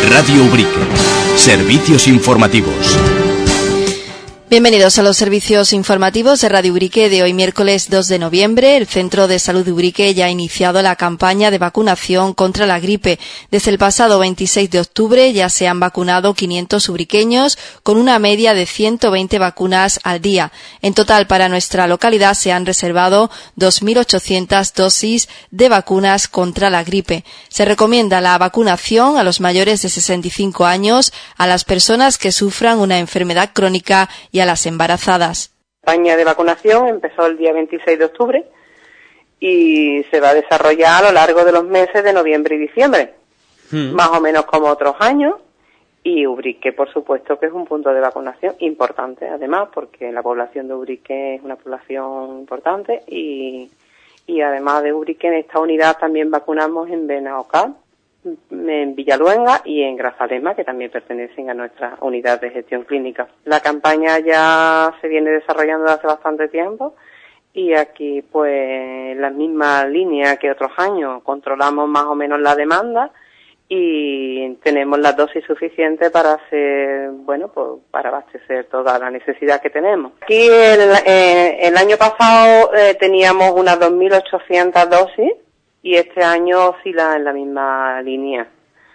Radio Ubrique. Servicios informativos. Bienvenidos a los servicios informativos de Radio Ubrique de hoy miércoles 2 de noviembre. El Centro de Salud de Ubrique ya ha iniciado la campaña de vacunación contra la gripe. Desde el pasado 26 de octubre ya se han vacunado 500 ubriqueños con una media de 120 vacunas al día. En total para nuestra localidad se han reservado 2.800 dosis de vacunas contra la gripe. Se recomienda la vacunación a los mayores de 65 años, a las personas que sufran una enfermedad crónica y a las embarazadas. La campaña de vacunación empezó el día 26 de octubre y se va a desarrollar a lo largo de los meses de noviembre y diciembre, más o menos como otros años, y Ubrique, por supuesto, que es un punto de vacunación importante, además, porque la población de Ubrique es una población importante y además de Ubrique, en esta unidad también vacunamos en Benaocal, en Villaluenga y en Grazalema, que también pertenecen a nuestra unidad de gestión clínica. La campaña ya se viene desarrollando desde hace bastante tiempo y aquí pues la misma línea que otros años, controlamos más o menos la demanda y tenemos las dosis suficientes para hacer, bueno, pues para abastecer toda la necesidad que tenemos. Aquí el año pasado teníamos unas 2.800 dosis y este año oscila en la misma línea.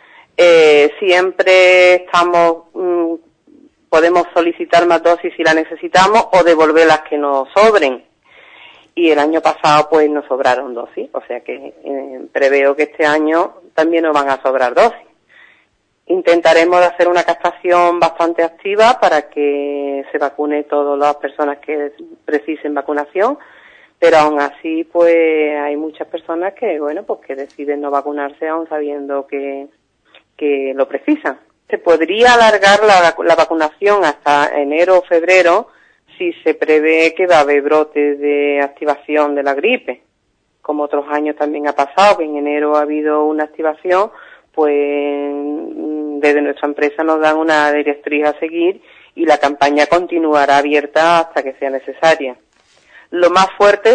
Siempre estamos, podemos solicitar más dosis si la necesitamos o devolver las que nos sobren. Y el año pasado pues nos sobraron dosis, o sea que preveo que este año también nos van a sobrar dosis. Intentaremos hacer una captación bastante activa para que se vacune todas las personas que precisen vacunación, pero aún así pues hay muchas personas que, bueno, pues que deciden no vacunarse aún sabiendo que lo precisan. Se podría alargar la vacunación hasta enero o febrero si se prevé que va a haber brotes de activación de la gripe. Como otros años también ha pasado, que en enero ha habido una activación, pues desde nuestra empresa nos dan una directriz a seguir y la campaña continuará abierta hasta que sea necesaria. Lo más fuerte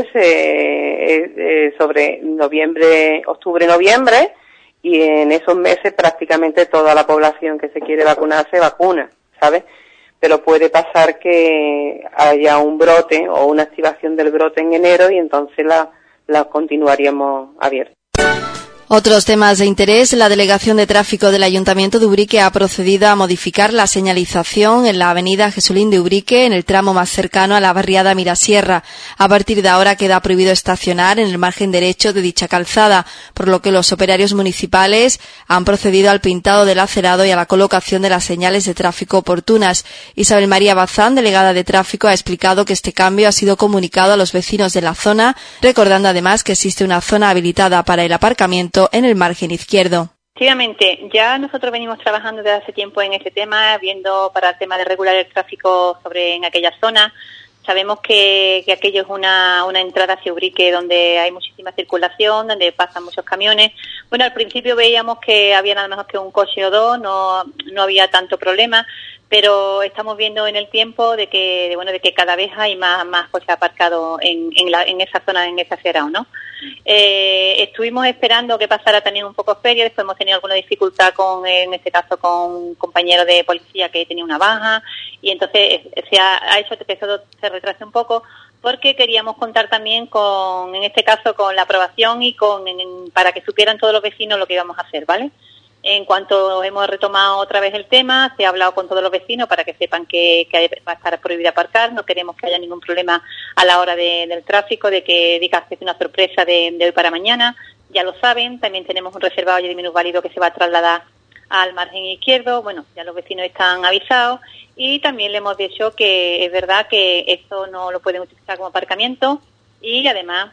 es sobre octubre-noviembre, y en esos meses prácticamente toda la población que se quiere vacunar se vacuna, ¿sabes? Pero puede pasar que haya un brote o una activación del brote en enero y entonces la continuaríamos abierta. Otros temas de interés. La Delegación de Tráfico del Ayuntamiento de Ubrique ha procedido a modificar la señalización en la avenida Jesulín de Ubrique, en el tramo más cercano a la barriada Mirasierra. A partir de ahora queda prohibido estacionar en el margen derecho de dicha calzada, por lo que los operarios municipales han procedido al pintado del acerado y a la colocación de las señales de tráfico oportunas. Isabel María Bazán, delegada de Tráfico, ha explicado que este cambio ha sido comunicado a los vecinos de la zona, recordando además que existe una zona habilitada para el aparcamiento en el margen izquierdo. Efectivamente, ya nosotros venimos trabajando desde hace tiempo en este tema, viendo para el tema de regular el tráfico en aquella zona. Sabemos que aquello es una entrada hacia Ubrique donde hay muchísima circulación, donde pasan muchos camiones. Bueno, al principio veíamos que había nada más que un coche o dos, no había tanto problema, pero estamos viendo en el tiempo de que cada vez hay más coches aparcados en esa zona, en ese acerado, ¿no? Estuvimos esperando que pasara también un poco feria, después hemos tenido alguna dificultad en este caso con un compañero de policía que tenía una baja y entonces se ha hecho que eso se retrase un poco porque queríamos contar también en este caso con la aprobación y para que supieran todos los vecinos lo que íbamos a hacer, ¿vale? En cuanto hemos retomado otra vez el tema, se ha hablado con todos los vecinos para que sepan que va a estar prohibido aparcar. No queremos que haya ningún problema a la hora del tráfico, de que digas que es una sorpresa de hoy para mañana. Ya lo saben, también tenemos un reservado de minusválido que se va a trasladar al margen izquierdo. Bueno, ya los vecinos están avisados y también le hemos dicho que es verdad que esto no lo pueden utilizar como aparcamiento y además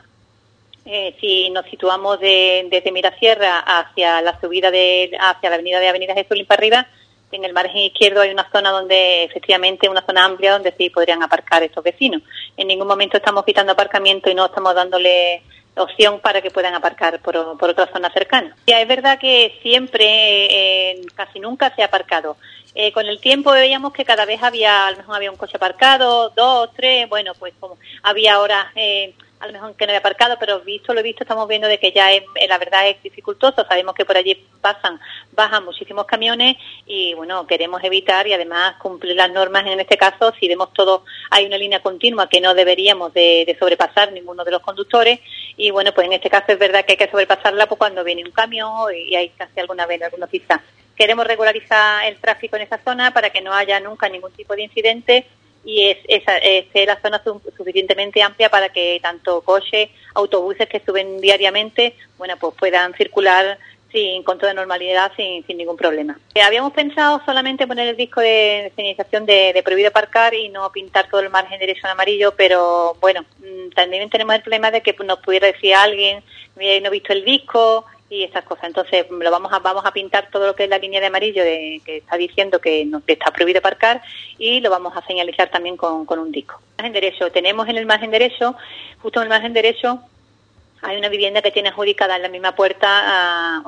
si nos situamos desde Mirasierra hacia la subida hacia la avenida Jesulín para arriba, en el margen izquierdo hay una zona donde efectivamente una zona amplia donde sí podrían aparcar estos vecinos. En ningún momento estamos quitando aparcamiento y no estamos dándole opción para que puedan aparcar por otra zona cercana. Ya es verdad que siempre, casi nunca se ha aparcado. Con el tiempo veíamos que cada vez a lo mejor había un coche aparcado, 2, 3, bueno, pues como había horas a lo mejor que no había aparcado, pero lo he visto, estamos viendo de que ya la verdad es dificultoso. Sabemos que por allí bajan muchísimos camiones y bueno, queremos evitar y además cumplir las normas. En este caso, si vemos todo, hay una línea continua que no deberíamos de sobrepasar ninguno de los conductores y bueno, pues en este caso es verdad que hay que sobrepasarla pues cuando viene un camión y hay casi alguna vez algunos quizás. Queremos regularizar el tráfico en esa zona para que no haya nunca ningún tipo de incidente y es la zona suficientemente amplia para que tanto coches, autobuses que suben diariamente, bueno, pues puedan circular con toda normalidad, sin ningún problema. Habíamos pensado solamente poner el disco de señalización de prohibido aparcar y no pintar todo el margen derecho en amarillo, pero bueno, también tenemos el problema de que nos pudiera decir alguien, mira, no he visto el disco y esas cosas. Entonces vamos a pintar todo lo que es la línea de amarillo que está diciendo que está prohibido aparcar y lo vamos a señalizar también con un disco. Margen derecho, tenemos en el margen derecho, justo en el margen derecho, hay una vivienda que tiene adjudicada en la misma puerta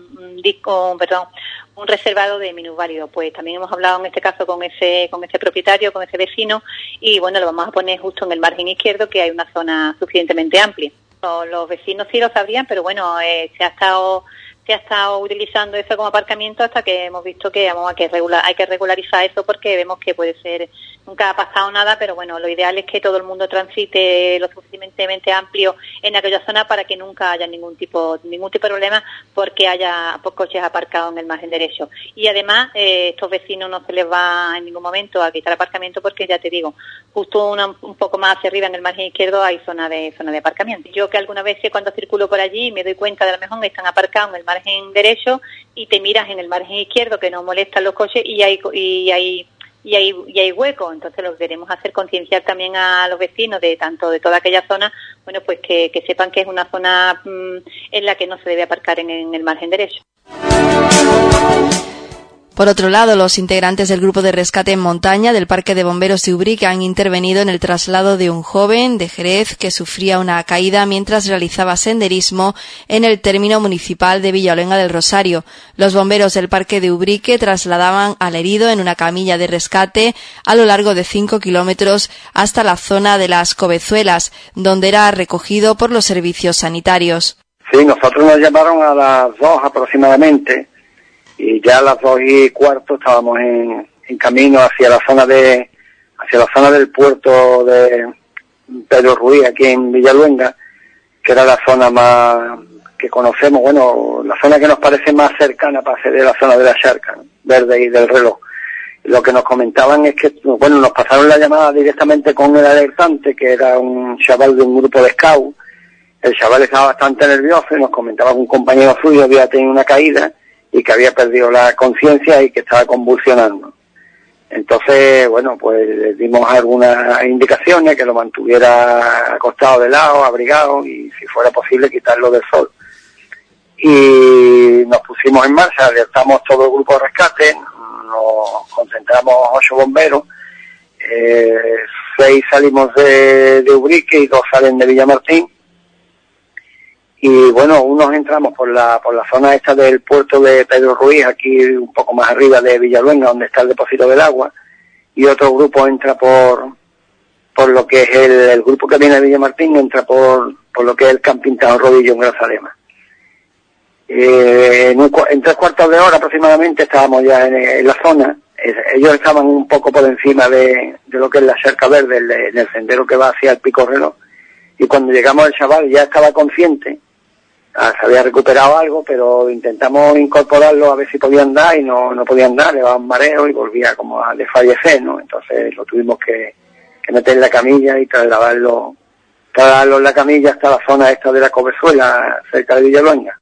un reservado de minusválido. Pues también hemos hablado en este caso con ese propietario, con ese vecino y bueno, lo vamos a poner justo en el margen izquierdo que hay una zona suficientemente amplia. Los vecinos sí lo sabrían, pero bueno, se ha estado utilizando eso como aparcamiento hasta que hemos visto que hay que regularizar eso porque vemos que puede ser, nunca ha pasado nada, pero bueno, lo ideal es que todo el mundo transite lo suficientemente amplio en aquella zona para que nunca haya ningún tipo de problema porque haya coches aparcados en el margen derecho. Y además, estos vecinos no se les va en ningún momento a quitar aparcamiento porque ya te digo, justo un poco más hacia arriba en el margen izquierdo hay zona de aparcamiento. Yo que algunas veces cuando circulo por allí me doy cuenta de a lo mejor están aparcados en el margen derecho y te miras en el margen izquierdo que no molestan los coches y hay hueco. Entonces lo que queremos hacer concienciar también a los vecinos de toda aquella zona, bueno, pues que sepan que es una zona en la que no se debe aparcar en el margen derecho. Por otro lado, los integrantes del grupo de rescate en montaña del Parque de Bomberos de Ubrique han intervenido en el traslado de un joven de Jerez que sufría una caída mientras realizaba senderismo en el término municipal de Villaluenga del Rosario. Los bomberos del Parque de Ubrique trasladaban al herido en una camilla de rescate a lo largo de 5 kilómetros hasta la zona de las Covezuelas, donde era recogido por los servicios sanitarios. Sí, nosotros nos llamaron a las 2 aproximadamente. Y ya a las 2:15 estábamos en camino hacia la zona del puerto de Pedro Ruiz, aquí en Villaluenga, que era la zona más que conocemos, bueno, la zona que nos parece más cercana para acceder a la zona de la Charca, Verde y del Reloj. Lo que nos comentaban es que, bueno, nos pasaron la llamada directamente con el alertante, que era un chaval de un grupo de scout. El chaval estaba bastante nervioso y nos comentaba que un compañero suyo había tenido una caída y que había perdido la conciencia y que estaba convulsionando. Entonces, bueno, pues le dimos algunas indicaciones, que lo mantuviera acostado de lado, abrigado y si fuera posible quitarlo del sol. Y nos pusimos en marcha, alertamos todo el grupo de rescate, nos concentramos 8 bomberos, 6 salimos de Ubrique y 2 salen de Villamartín. Y bueno, unos entramos por la zona esta del puerto de Pedro Ruiz, aquí un poco más arriba de Villaluenga, donde está el depósito del agua, y otro grupo entra por lo que es el grupo que viene de Villamartín, entra por lo que es el camping Tajo Rodillo en Grazalema. En 3/4 de hora aproximadamente estábamos ya en la zona. Ellos estaban un poco por encima de lo que es la Cerca Verde, en el sendero que va hacia el Pico Reloj, y cuando llegamos el chaval ya estaba consciente. Se había recuperado algo, pero intentamos incorporarlo a ver si podía andar y no podía andar, le daba un mareo y volvía como a desfallecer, ¿no? Entonces lo tuvimos que meter en la camilla y trasladarlo en la camilla hasta la zona esta de la Covezuela, cerca de Villaluenga.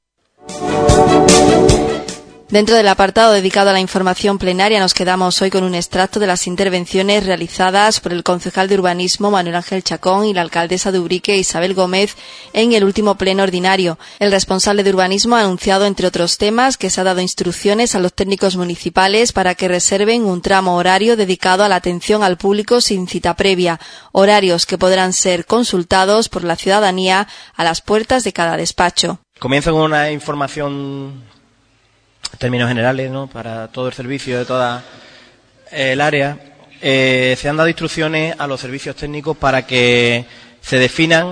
Dentro del apartado dedicado a la información plenaria nos quedamos hoy con un extracto de las intervenciones realizadas por el concejal de urbanismo Manuel Ángel Chacón y la alcaldesa de Ubrique Isabel Gómez en el último pleno ordinario. El responsable de urbanismo ha anunciado, entre otros temas, que se ha dado instrucciones a los técnicos municipales para que reserven un tramo horario dedicado a la atención al público sin cita previa, horarios que podrán ser consultados por la ciudadanía a las puertas de cada despacho. Comienzo con una información en términos generales, ¿no?, para todo el servicio de toda el área. Se han dado instrucciones a los servicios técnicos para que se definan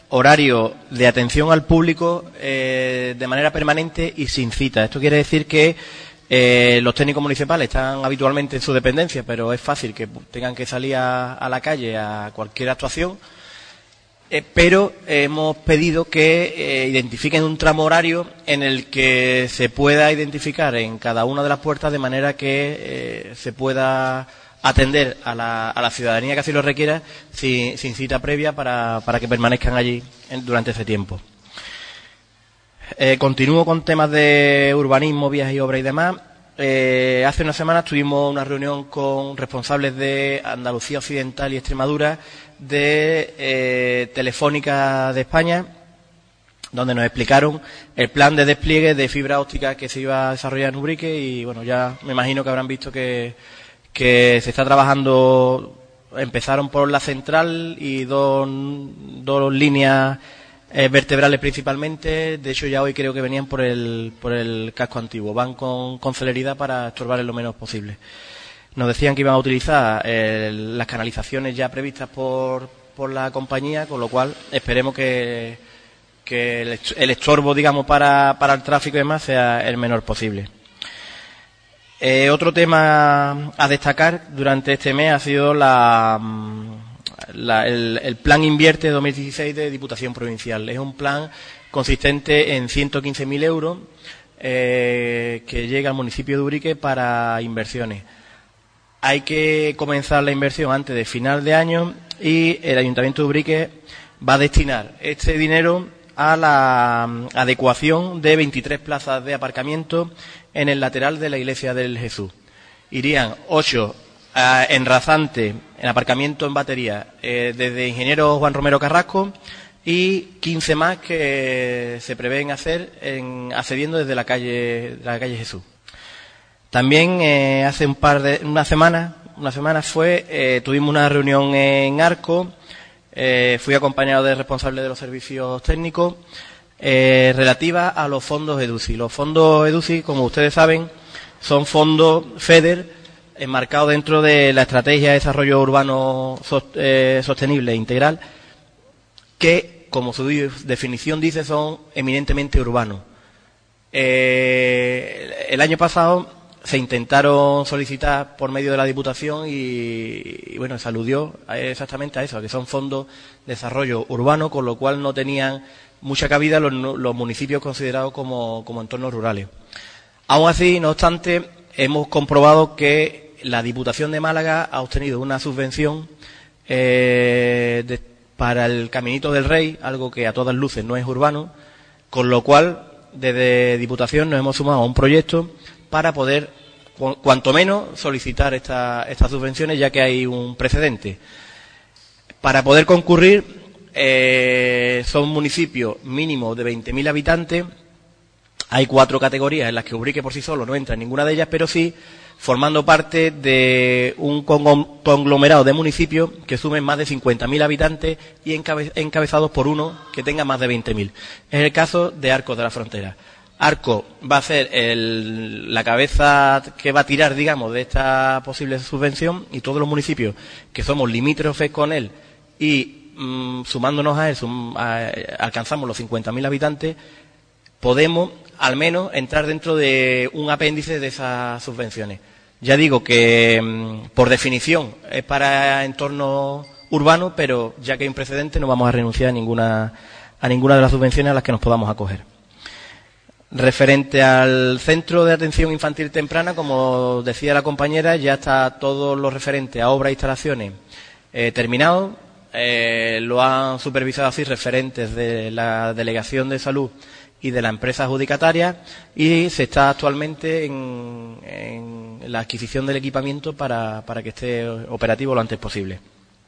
horario de atención al público de manera permanente y sin cita. Esto quiere decir que los técnicos municipales están habitualmente en su dependencia, pero es fácil que tengan que salir a la calle a cualquier actuación. Pero hemos pedido que identifiquen un tramo horario en el que se pueda identificar en cada una de las puertas de manera que se pueda atender a la ciudadanía que así lo requiera sin cita previa para que permanezcan allí durante ese tiempo. Continúo con temas de urbanismo, vías y obras y demás. Hace unas semanas tuvimos una reunión con responsables de Andalucía Occidental y Extremadura de Telefónica de España, donde nos explicaron el plan de despliegue de fibra óptica que se iba a desarrollar en Ubrique y bueno, ya me imagino que habrán visto que se está trabajando. Empezaron por la central y dos líneas vertebrales principalmente. De hecho, ya hoy creo que venían por el casco antiguo. Van con celeridad para estorbar lo menos posible. Nos decían que iban a utilizar las canalizaciones ya previstas por la compañía, con lo cual esperemos que el estorbo, digamos, para el tráfico y demás sea el menor posible. Otro tema a destacar durante este mes ha sido el Plan Invierte 2016 de Diputación Provincial. Es un plan consistente en 115.000 euros que llega al municipio de Ubrique para inversiones. Hay que comenzar la inversión antes de final de año y el Ayuntamiento de Ubrique va a destinar este dinero a la adecuación de 23 plazas de aparcamiento en el lateral de la Iglesia del Jesús. Irían 8 en rasante, en aparcamiento en batería, desde Ingeniero Juan Romero Carrasco, y 15 más que se prevén hacer accediendo desde la calle Jesús. También hace una semana tuvimos una reunión en Arco. Fui acompañado de responsables de los servicios técnicos relativa a los fondos EDUCI. Los fondos EDUCI, como ustedes saben, son fondos FEDER enmarcados dentro de la Estrategia de Desarrollo Urbano Sostenible e Integral, que, como su definición dice, son eminentemente urbanos. El año pasado se intentaron solicitar por medio de la Diputación y bueno, se aludió exactamente a eso, a que son fondos de desarrollo urbano, con lo cual no tenían mucha cabida los municipios considerados como entornos rurales. Aún así, no obstante, hemos comprobado que la Diputación de Málaga ha obtenido una subvención para el Caminito del Rey, algo que a todas luces no es urbano, con lo cual desde Diputación nos hemos sumado a un proyecto para poder, cuanto menos, solicitar estas subvenciones, ya que hay un precedente. Para poder concurrir, son municipios mínimos de 20.000 habitantes. Hay 4 categorías en las que Ubrique por sí solo no entra en ninguna de ellas, pero sí formando parte de un conglomerado de municipios que sumen más de 50.000 habitantes y encabezados por uno que tenga más de 20.000. Es el caso de Arcos de la Frontera. Arco va a ser la cabeza que va a tirar, digamos, de esta posible subvención, y todos los municipios que somos limítrofes con él y sumándonos a él alcanzamos los 50.000 habitantes, podemos al menos entrar dentro de un apéndice de esas subvenciones. Ya digo que por definición es para entornos urbanos, pero ya que hay un precedente no vamos a renunciar a ninguna de las subvenciones a las que nos podamos acoger. Referente al Centro de Atención Infantil Temprana, como decía la compañera, ya está todo lo referente a obras e instalaciones terminado. Lo han supervisado así referentes de la Delegación de Salud y de la empresa adjudicataria, y se está actualmente en la adquisición del equipamiento para que esté operativo lo antes posible.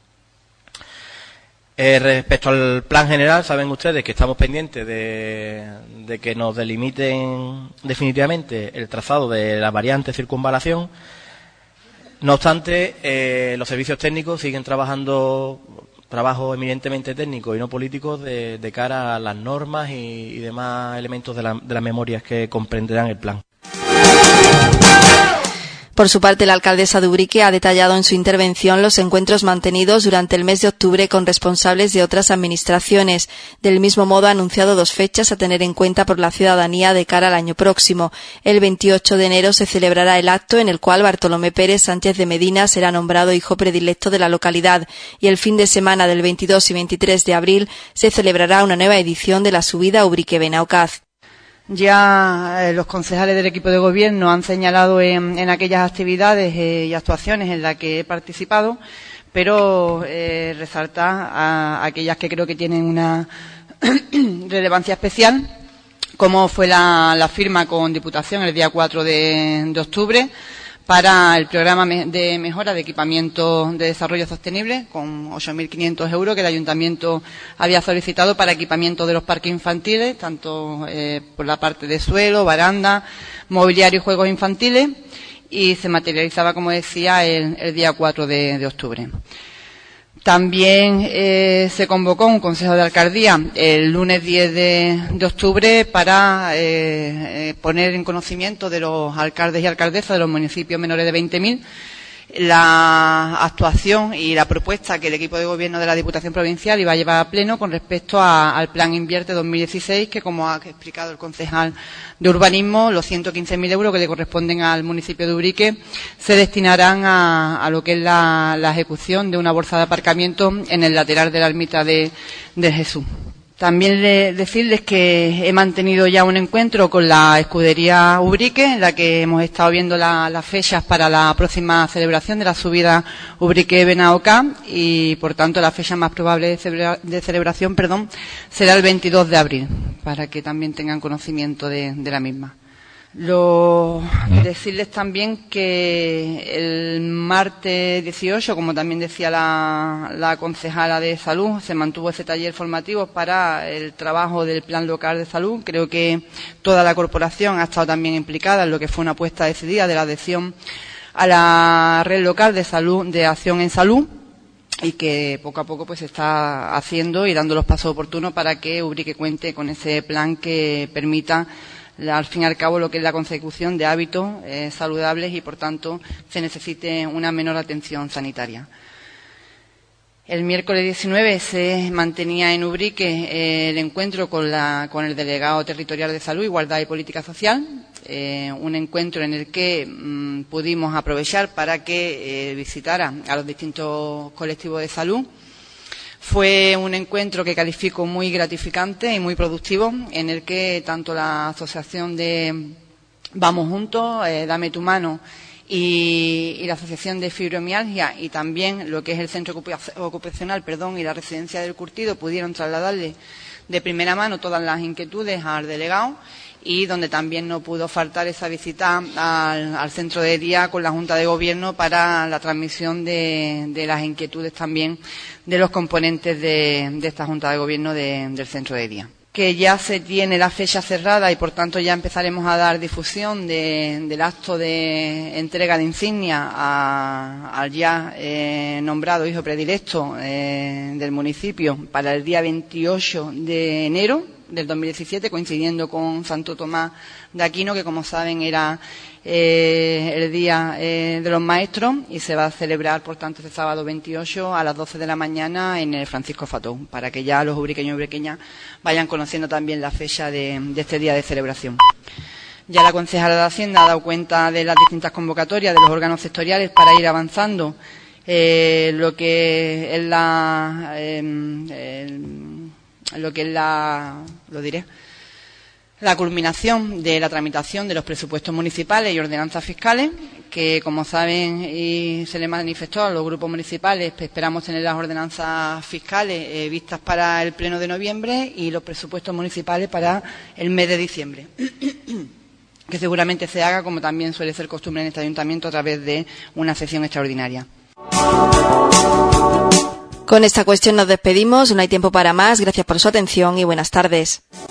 Respecto al plan general, saben ustedes que estamos pendientes de que nos delimiten definitivamente el trazado de la variante circunvalación. No obstante, los servicios técnicos siguen trabajando trabajo eminentemente técnico y no político de cara a las normas y demás elementos de las memorias que comprenderán el plan. Por su parte, la alcaldesa de Ubrique ha detallado en su intervención los encuentros mantenidos durante el mes de octubre con responsables de otras administraciones. Del mismo modo, ha anunciado 2 fechas a tener en cuenta por la ciudadanía de cara al año próximo. El 28 de enero se celebrará el acto en el cual Bartolomé Pérez Sánchez de Medina será nombrado hijo predilecto de la localidad, y el fin de semana del 22 y 23 de abril se celebrará una nueva edición de la subida Ubrique-Benaocaz. Ya los concejales del equipo de gobierno han señalado en aquellas actividades y actuaciones en las que he participado, pero resaltar a aquellas que creo que tienen una relevancia especial, como fue la firma con Diputación el día 4 de octubre para el programa de mejora de equipamiento de desarrollo sostenible, con 8.500 euros que el Ayuntamiento había solicitado para equipamiento de los parques infantiles, tanto por la parte de suelo, baranda, mobiliario y juegos infantiles, y se materializaba, como decía, el día 4 de octubre. También se convocó un consejo de alcaldía el lunes 10 de octubre para poner en conocimiento de los alcaldes y alcaldesas de los municipios menores de 20.000 la actuación y la propuesta que el equipo de gobierno de la Diputación Provincial iba a llevar a pleno con respecto al Plan Invierte 2016, que, como ha explicado el concejal de Urbanismo, los 115.000 euros que le corresponden al municipio de Ubrique se destinarán a lo que es la ejecución de una bolsa de aparcamiento en el lateral de la ermita de Jesús. También decirles que he mantenido ya un encuentro con la escudería Ubrique, en la que hemos estado viendo las fechas para la próxima celebración de la subida Ubrique-Benaocaz, y por tanto la fecha más probable de celebración será el 22 de abril, para que también tengan conocimiento de la misma. Decirles también que el martes 18, como también decía la concejala de Salud, se mantuvo ese taller formativo para el trabajo del Plan Local de Salud. Creo que toda la corporación ha estado también implicada en lo que fue una apuesta decidida de la adhesión a la red local de salud, de acción en salud, y que poco a poco pues se está haciendo y dando los pasos oportunos para que Ubrique cuente con ese plan que permita, al fin y al cabo, lo que es la consecución de hábitos saludables, y por tanto se necesite una menor atención sanitaria. El miércoles 19 se mantenía en Ubrique el encuentro con el delegado territorial de Salud, Igualdad y Política Social, un encuentro en el que pudimos aprovechar para que visitara a los distintos colectivos de salud. Fue un encuentro que califico muy gratificante y muy productivo, en el que tanto la asociación de Vamos Juntos, Dame tu Mano, y la asociación de fibromialgia, y también lo que es el centro ocupacional y la residencia del Curtido, pudieron trasladarle de primera mano todas las inquietudes al delegado, y donde también no pudo faltar esa visita al centro de día con la Junta de Gobierno para la transmisión de las inquietudes también de los componentes de esta Junta de Gobierno del centro de día. Que ya se tiene la fecha cerrada y por tanto ya empezaremos a dar difusión del acto de entrega de insignia al ya nombrado hijo predilecto del municipio para el día 28 de enero del 2017, coincidiendo con Santo Tomás de Aquino, que como saben era el día de los maestros, y se va a celebrar por tanto este sábado 28 a las 12 de la mañana en el Francisco Fató, para que ya los ubriqueños y ubriqueñas vayan conociendo también la fecha de este día de celebración. Ya la concejala de Hacienda ha dado cuenta de las distintas convocatorias de los órganos sectoriales para ir avanzando lo que es la culminación de la tramitación de los presupuestos municipales y ordenanzas fiscales, que, como saben y se le manifestó a los grupos municipales, esperamos tener las ordenanzas fiscales vistas para el pleno de noviembre y los presupuestos municipales para el mes de diciembre, que seguramente se haga, como también suele ser costumbre en este ayuntamiento, a través de una sesión extraordinaria. Con esta cuestión nos despedimos, no hay tiempo para más. Gracias por su atención y buenas tardes.